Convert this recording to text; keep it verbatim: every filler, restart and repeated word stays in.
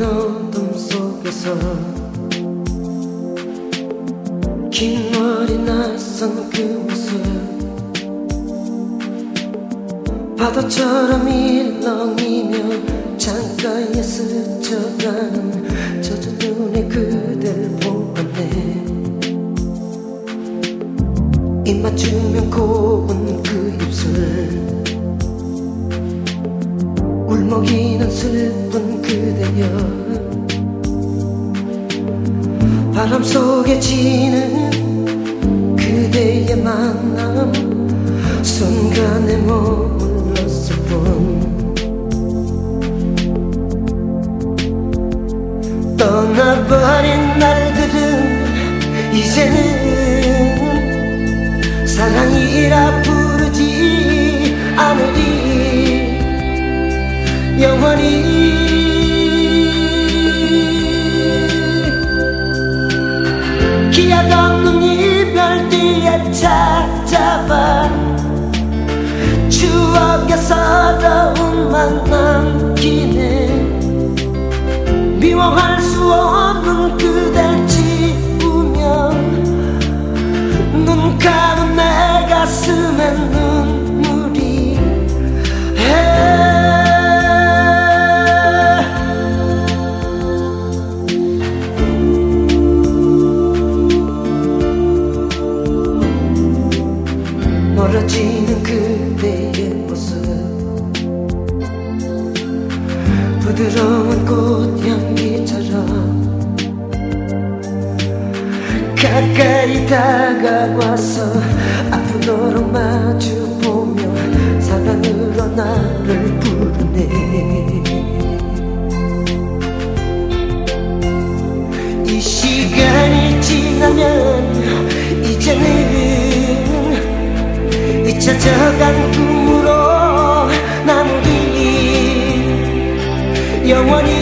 어둠 속에서 긴 머리 낯선 그 모습 파도처럼 일렁이며 창가에 스쳐가는 젖은 눈에 그댈 보았네. 입 맞추면 고운 그 입술 울먹이는 슬픈 그대여 바람 속에 지는 그대의 만남 순간에 머물렀을 뿐 떠나버린 날들은 이제는 사랑이라 부르지 않으리 영원히 기약 없는 이별 뒤에 찾아봐 추억의 서러움만 남기네. 미워할 수 없는 그댈 지우며 눈 감은 내 가슴에 눈물이 해. 멀어지는 그대의 모습 부드러운 꽃향기처럼 가까이 다가와서 앞으로록 마주보며 사랑으로 나를 부르네. 이 시간이 지나면 이제는 잊혀져간 꿈으로 남기 영원히